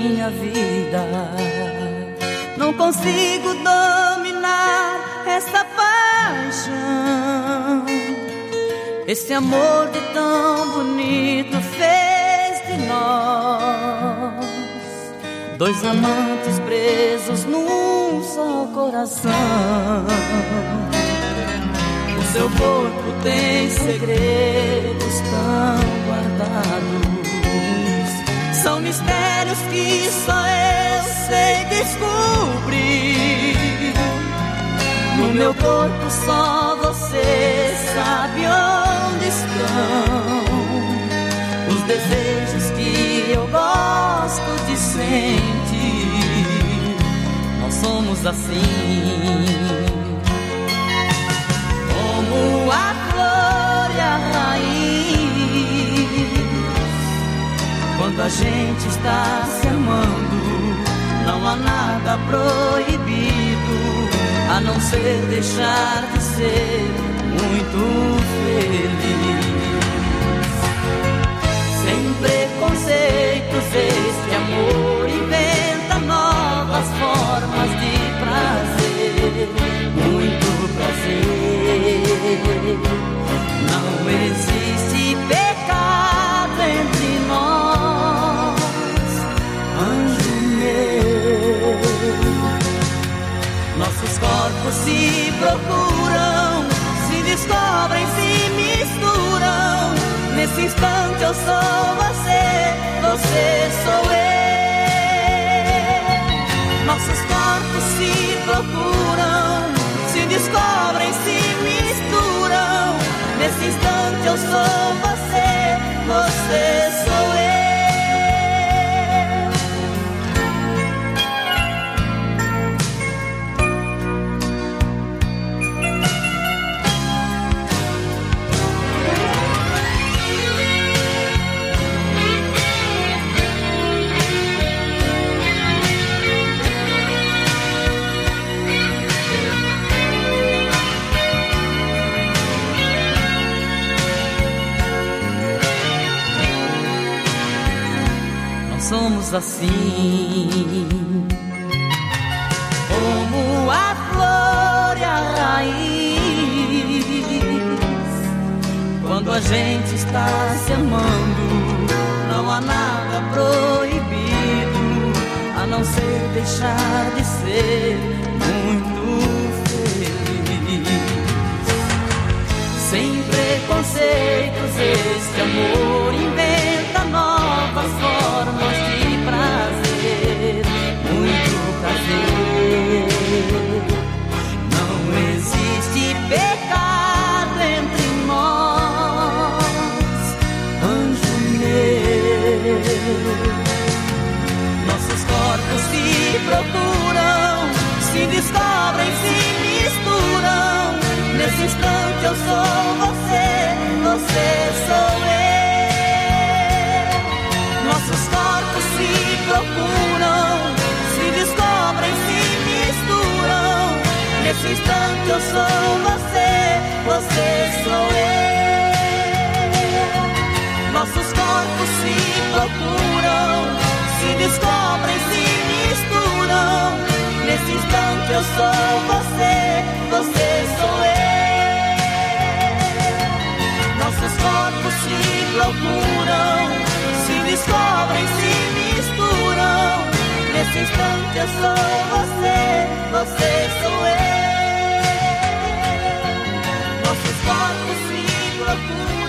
minha vida. Não consigo dominar essa paixão. Esse amor de tão bonito fez de nós dois amantes presos num só coração. O seu corpo tem segredos tão guardados, são mistérios que só eu sei descobrir. No meu corpo só você sabe onde estão os desejos que eu gosto de sentir. Nós somos assim, como a flor e a raiz. Quando a gente está se amando, não há nada proibido, a não ser deixar de ser muito feliz. Sem preconceitos, este amor inventa novas formas de prazer, muito prazer. Não existe pecado entre nós, anjo meu. Nossos corpos se procuram, se descobrem, se misturam. Nesse instante eu sou você, você sou eu. Nossos corpos se procuram, se descobrem, se misturam. Nesse instante eu sou você, você sou eu. Somos assim, como a flor e a raiz. Quando a gente está se amando, não há nada proibido, a não ser deixar de ser muito feliz. Sem preconceitos, este amor inventa novas formas de prazer, muito prazer. Não existe pecado entre nós, anjo meu. Nossos corpos se procuram, se descobrem, se misturam. Nesse instante eu sou você, você sou eu. Nossos corpos se procuram, se descobrem, se misturam. Nesse instante eu sou você, você sou eu. Nossos corpos se procuram, se descobrem, se misturam. Nesse instante eu sou você, você sou eu. Nossos corpos se procuram, se descobrem, se misturam. Nesse instante eu sou você, você sou eu. Nossos corpos se procuram.